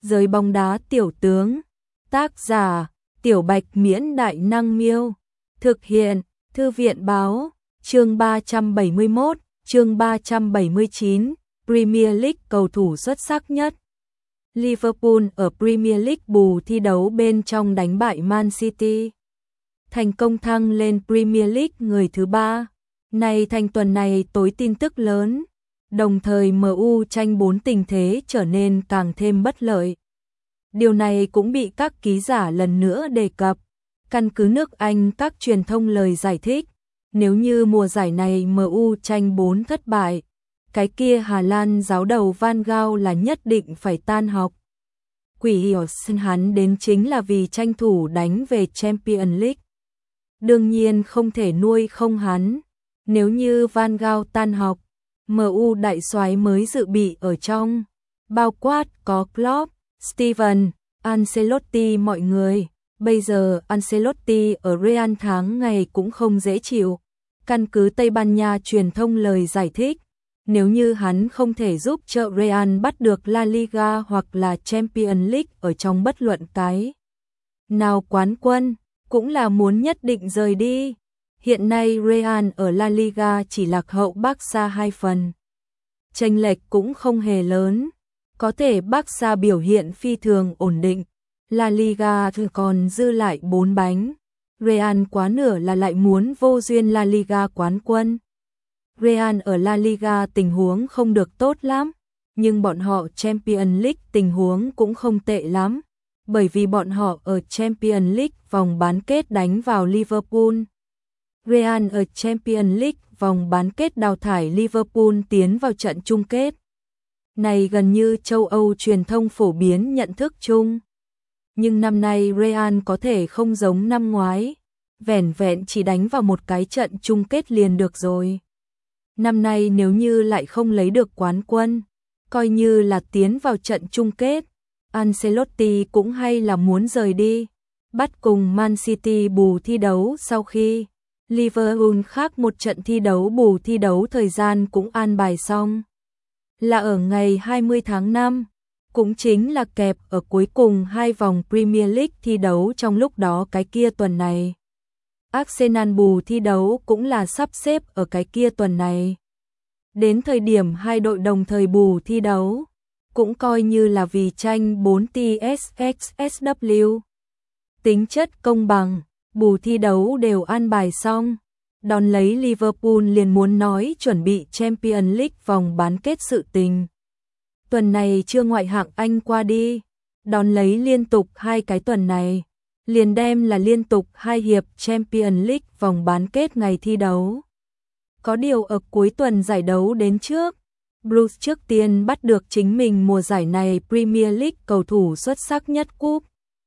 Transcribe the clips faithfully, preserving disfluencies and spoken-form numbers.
Giới bóng đá tiểu tướng. Tác giả: Tiểu Bạch Miễn Đại Năng Miêu. Thực hiện: Thư viện Báo. Chương ba trăm bảy mươi mốt, chương ba trăm bảy mươi chín, Premier League cầu thủ xuất sắc nhất. Liverpool ở Premier League bù thi đấu bên trong đánh bại Man City, thành công thăng lên Premier League người thứ ba. Này thành tuần này tối tin tức lớn, đồng thời em u tranh bốn tình thế trở nên càng thêm bất lợi. Điều này cũng bị các ký giả lần nữa đề cập. Căn cứ nước Anh, các truyền thông lời giải thích, nếu như mùa giải này em u tranh bốn thất bại, cái kia Hà Lan giáo đầu Van Gaal là nhất định phải tan học. Quỷ hiểu hắn đến chính là vì tranh thủ đánh về Champions League. Đương nhiên không thể nuôi không hắn. Nếu như Van Gaal tan học, em u đại soái mới dự bị ở trong, bao quát có Klopp, Steven, Ancelotti mọi người. Bây giờ Ancelotti ở Real tháng ngày cũng không dễ chịu. Căn cứ Tây Ban Nha truyền thông lời giải thích, nếu như hắn không thể giúp trợ Real bắt được La Liga hoặc là Champions League ở trong bất luận cái nào quán quân, cũng là muốn nhất định rời đi. Hiện nay Real ở La Liga chỉ lạc hậu Barca hai phần. Chênh lệch cũng không hề lớn. Có thể Barca biểu hiện phi thường ổn định. La Liga còn dư lại bốn bánh. Real quá nửa là lại muốn vô duyên La Liga quán quân. Real ở La Liga tình huống không được tốt lắm, nhưng bọn họ Champions League tình huống cũng không tệ lắm, bởi vì bọn họ ở Champions League vòng bán kết đánh vào Liverpool. Real ở Champions League vòng bán kết đào thải Liverpool tiến vào trận chung kết. Này gần như châu Âu truyền thông phổ biến nhận thức chung. Nhưng năm nay Real có thể không giống năm ngoái, vẻn vẹn chỉ đánh vào một cái trận chung kết liền được rồi. Năm nay nếu như lại không lấy được quán quân, coi như là tiến vào trận chung kết, Ancelotti cũng hay là muốn rời đi, bắt cùng Man City bù thi đấu sau khi Liverpool khác một trận thi đấu bù thi đấu thời gian cũng an bài xong. Là ở ngày hai mươi tháng năm, cũng chính là kẹp ở cuối cùng hai vòng Premier League thi đấu trong lúc đó cái kia tuần này. Arsenal bù thi đấu cũng là sắp xếp ở cái kia tuần này. Đến thời điểm hai đội đồng thời bù thi đấu, cũng coi như là vì tranh bốn tê ét ích ét vê. Tính chất công bằng, bù thi đấu đều an bài xong. Đón lấy Liverpool liền muốn nói chuẩn bị Champions League vòng bán kết sự tình. Tuần này chưa ngoại hạng Anh qua đi, đón lấy liên tục hai cái tuần này, liền đem là liên tục hai hiệp Champions League vòng bán kết ngày thi đấu. Có điều ở cuối tuần giải đấu đến trước, Blues trước tiên bắt được chính mình mùa giải này Premier League cầu thủ xuất sắc nhất cúp.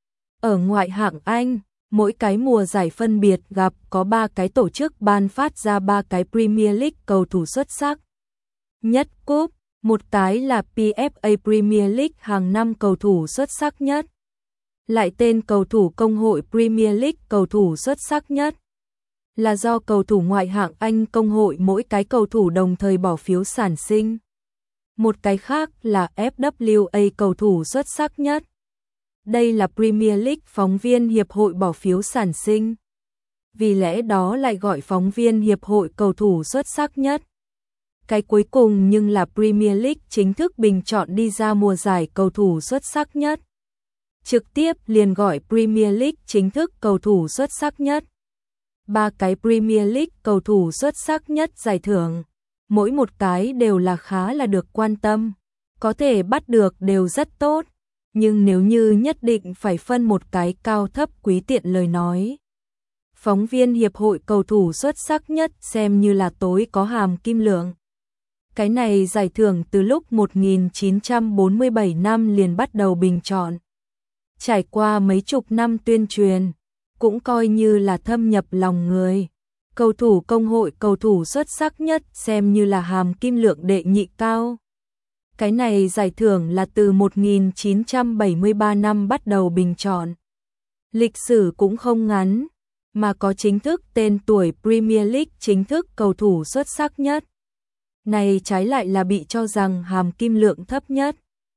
Ở ngoại hạng Anh, mỗi cái mùa giải phân biệt gặp có ba cái tổ chức ban phát ra ba cái Premier League cầu thủ xuất sắc nhất cúp. Một cái là pê ép a Premier League hàng năm cầu thủ xuất sắc nhất. Lại tên cầu thủ công hội Premier League cầu thủ xuất sắc nhất. Là do cầu thủ ngoại hạng Anh công hội mỗi cái cầu thủ đồng thời bỏ phiếu sản sinh. Một cái khác là ép vê a cầu thủ xuất sắc nhất. Đây là Premier League phóng viên hiệp hội bỏ phiếu sản sinh. Vì lẽ đó lại gọi phóng viên hiệp hội cầu thủ xuất sắc nhất. Cái cuối cùng nhưng là Premier League chính thức bình chọn đi ra mùa giải cầu thủ xuất sắc nhất. Trực tiếp liền gọi Premier League chính thức cầu thủ xuất sắc nhất. Ba cái Premier League cầu thủ xuất sắc nhất giải thưởng, mỗi một cái đều là khá là được quan tâm, có thể bắt được đều rất tốt, nhưng nếu như nhất định phải phân một cái cao thấp quý tiện lời nói, phóng viên hiệp hội cầu thủ xuất sắc nhất xem như là tối có hàm kim lượng. Cái này giải thưởng từ lúc một nghìn chín trăm bốn mươi bảy năm liền bắt đầu bình chọn. Trải qua mấy chục năm tuyên truyền, cũng coi như là thâm nhập lòng người. Cầu thủ công hội cầu thủ xuất sắc nhất xem như là hàm kim lượng đệ nhị cao. Cái này giải thưởng là từ một nghìn chín trăm bảy mươi ba năm bắt đầu bình chọn. Lịch sử cũng không ngắn, mà có chính thức tên tuổi Premier League chính thức cầu thủ xuất sắc nhất. Này trái lại là bị cho rằng hàm kim lượng thấp nhất.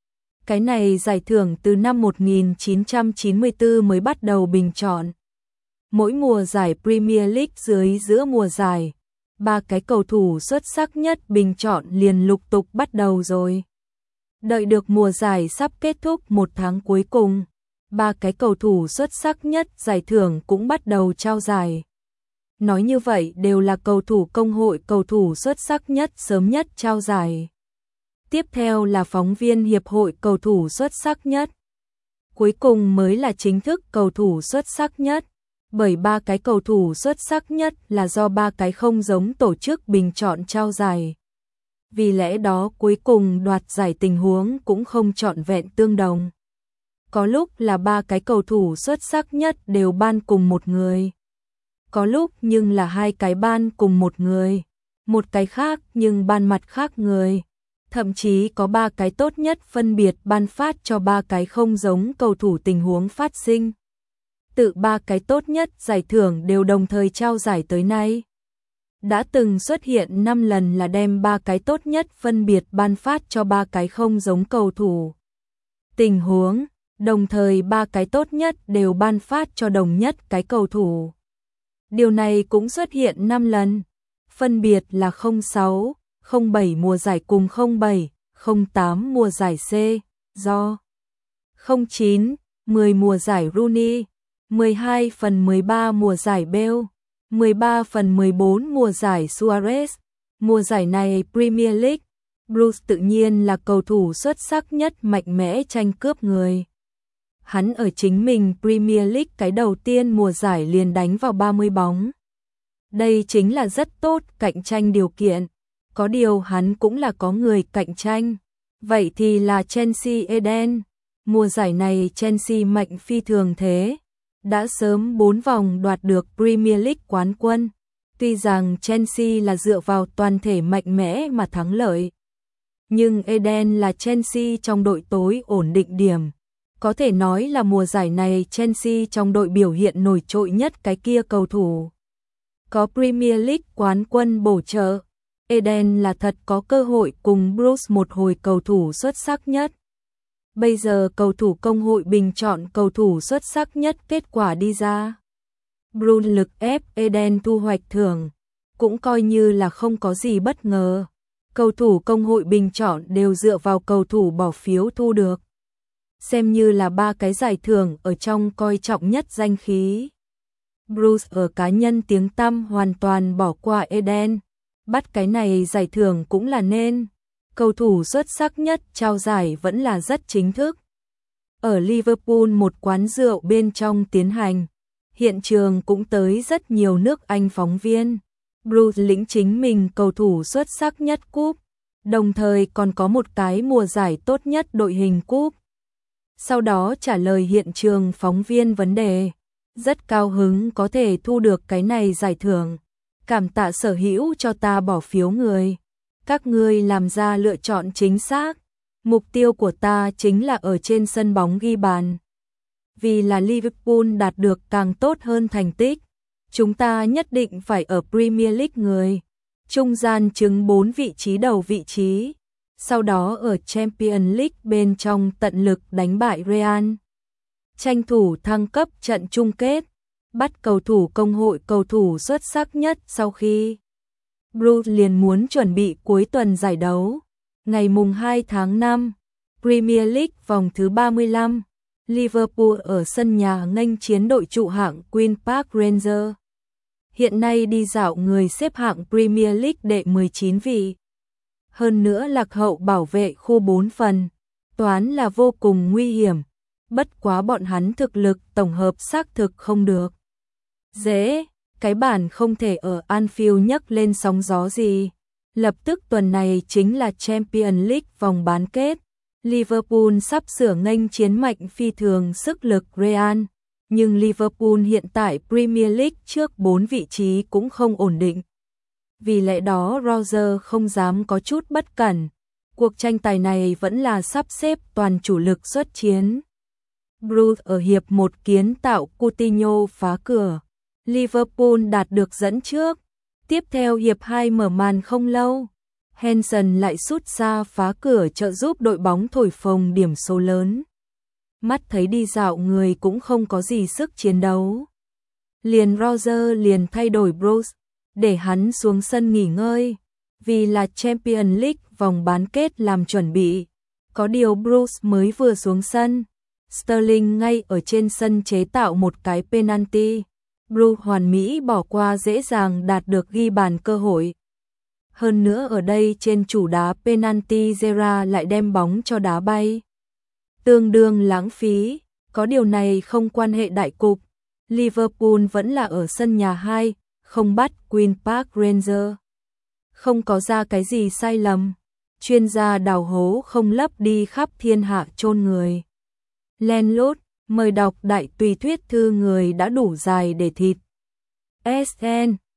Cái này giải thưởng từ năm một nghìn chín trăm chín mươi tư mới bắt đầu bình chọn. Mỗi mùa giải Premier League dưới giữa mùa giải, ba cái cầu thủ xuất sắc nhất bình chọn liền lục tục bắt đầu rồi. Đợi được mùa giải sắp kết thúc một tháng cuối cùng, ba cái cầu thủ xuất sắc nhất giải thưởng cũng bắt đầu trao giải. Nói như vậy đều là cầu thủ công hội cầu thủ xuất sắc nhất sớm nhất trao giải. Tiếp theo là phóng viên hiệp hội cầu thủ xuất sắc nhất. Cuối cùng mới là chính thức cầu thủ xuất sắc nhất. Bởi ba cái cầu thủ xuất sắc nhất là do ba cái không giống tổ chức bình chọn trao giải. Vì lẽ đó cuối cùng đoạt giải tình huống cũng không trọn vẹn tương đồng. Có lúc là ba cái cầu thủ xuất sắc nhất đều ban cùng một người. Có lúc nhưng là hai cái ban cùng một người. Một cái khác nhưng ban mặt khác người. Thậm chí có ba cái tốt nhất phân biệt ban phát cho ba cái không giống cầu thủ tình huống phát sinh. Tự ba cái tốt nhất giải thưởng đều đồng thời trao giải tới nay. Đã từng xuất hiện năm lần là đem ba cái tốt nhất phân biệt ban phát cho ba cái không giống cầu thủ. Tình huống, đồng thời ba cái tốt nhất đều ban phát cho đồng nhất cái cầu thủ. Điều này cũng xuất hiện năm lần, phân biệt là không sáu, không bảy mùa giải cùng không bảy, không tám mùa giải C, do không chín, mười mùa giải Rooney, mười hai phần mười ba mùa giải Bale, mười ba phần mười bốn mùa giải Suarez. Mùa giải này Premier League, Bruce tự nhiên là cầu thủ xuất sắc nhất mạnh mẽ tranh cướp người. Hắn ở chính mình Premier League cái đầu tiên mùa giải liền đánh vào ba mươi bóng. Đây chính là rất tốt cạnh tranh điều kiện. Có điều hắn cũng là có người cạnh tranh. Vậy thì là Chelsea Eden. Mùa giải này Chelsea mạnh phi thường thế. Đã sớm bốn vòng đoạt được Premier League quán quân. Tuy rằng Chelsea là dựa vào toàn thể mạnh mẽ mà thắng lợi. Nhưng Eden là Chelsea trong đội tối ổn định điểm. Có thể nói là mùa giải này Chelsea trong đội biểu hiện nổi trội nhất cái kia cầu thủ. Có Premier League quán quân bổ trợ. Eden là thật có cơ hội cùng Bruce một hồi cầu thủ xuất sắc nhất. Bây giờ cầu thủ công hội bình chọn cầu thủ xuất sắc nhất kết quả đi ra. Bruce lực ép Eden thu hoạch thưởng, cũng coi như là không có gì bất ngờ. Cầu thủ công hội bình chọn đều dựa vào cầu thủ bỏ phiếu thu được. Xem như là ba cái giải thưởng ở trong coi trọng nhất danh khí. Bruce ở cá nhân tiếng tăm hoàn toàn bỏ qua Eden. Bắt cái này giải thưởng cũng là nên. Cầu thủ xuất sắc nhất trao giải vẫn là rất chính thức. Ở Liverpool một quán rượu bên trong tiến hành. Hiện trường cũng tới rất nhiều nước Anh phóng viên. Bruce lĩnh chính mình cầu thủ xuất sắc nhất cúp. Đồng thời còn có một cái mùa giải tốt nhất đội hình cúp. Sau đó trả lời hiện trường phóng viên vấn đề. Rất cao hứng có thể thu được cái này giải thưởng. Cảm tạ sở hữu cho ta bỏ phiếu người. Các ngươi làm ra lựa chọn chính xác. Mục tiêu của ta chính là ở trên sân bóng ghi bàn. Vì là Liverpool đạt được càng tốt hơn thành tích. Chúng ta nhất định phải ở Premier League người. Trung gian chứng bốn vị trí đầu vị trí. Sau đó ở Champions League bên trong tận lực đánh bại Real. Tranh thủ thăng cấp trận chung kết. Bắt cầu thủ công hội cầu thủ xuất sắc nhất sau khi. Bruce liền muốn chuẩn bị cuối tuần giải đấu. Ngày mùng hai tháng năm, Premier League vòng thứ ba mươi lăm, Liverpool ở sân nhà nghênh chiến đội trụ hạng Queen Park Rangers. Hiện nay đi dạo người xếp hạng Premier League đệ mười chín vị. Hơn nữa lạc hậu bảo vệ khu bốn phần, toán là vô cùng nguy hiểm. Bất quá bọn hắn thực lực tổng hợp xác thực không được. Dễ, cái bản không thể ở Anfield nhấc lên sóng gió gì. Lập tức tuần này chính là Champions League vòng bán kết. Liverpool sắp sửa nghênh chiến mạnh phi thường sức lực Real. Nhưng Liverpool hiện tại Premier League trước bốn vị trí cũng không ổn định. Vì lẽ đó Roger không dám có chút bất cẩn. Cuộc tranh tài này vẫn là sắp xếp toàn chủ lực xuất chiến. Bruce ở hiệp một kiến tạo Coutinho phá cửa. Liverpool đạt được dẫn trước. Tiếp theo hiệp hai mở màn không lâu. Henderson lại sút xa phá cửa trợ giúp đội bóng thổi phồng điểm số lớn. Mắt thấy đi dạo người cũng không có gì sức chiến đấu. Liền Roger liền thay đổi Bruce, để hắn xuống sân nghỉ ngơi, vì là Champions League vòng bán kết làm chuẩn bị. Có điều Bruce mới vừa xuống sân, Sterling ngay ở trên sân chế tạo một cái penalty. Bruce hoàn mỹ bỏ qua dễ dàng đạt được ghi bàn cơ hội. Hơn nữa ở đây trên chủ đá penalty Gerrard lại đem bóng cho đá bay. Tương đương lãng phí, có điều này không quan hệ đại cục. Liverpool vẫn là ở sân nhà hai, không bắt Queen Park Rangers. Không có ra cái gì sai lầm. Chuyên gia đào hố không lấp đi khắp thiên hạ chôn người. Len lút, mời đọc đại tùy thuyết thư người đã đủ dài để thịt. ét en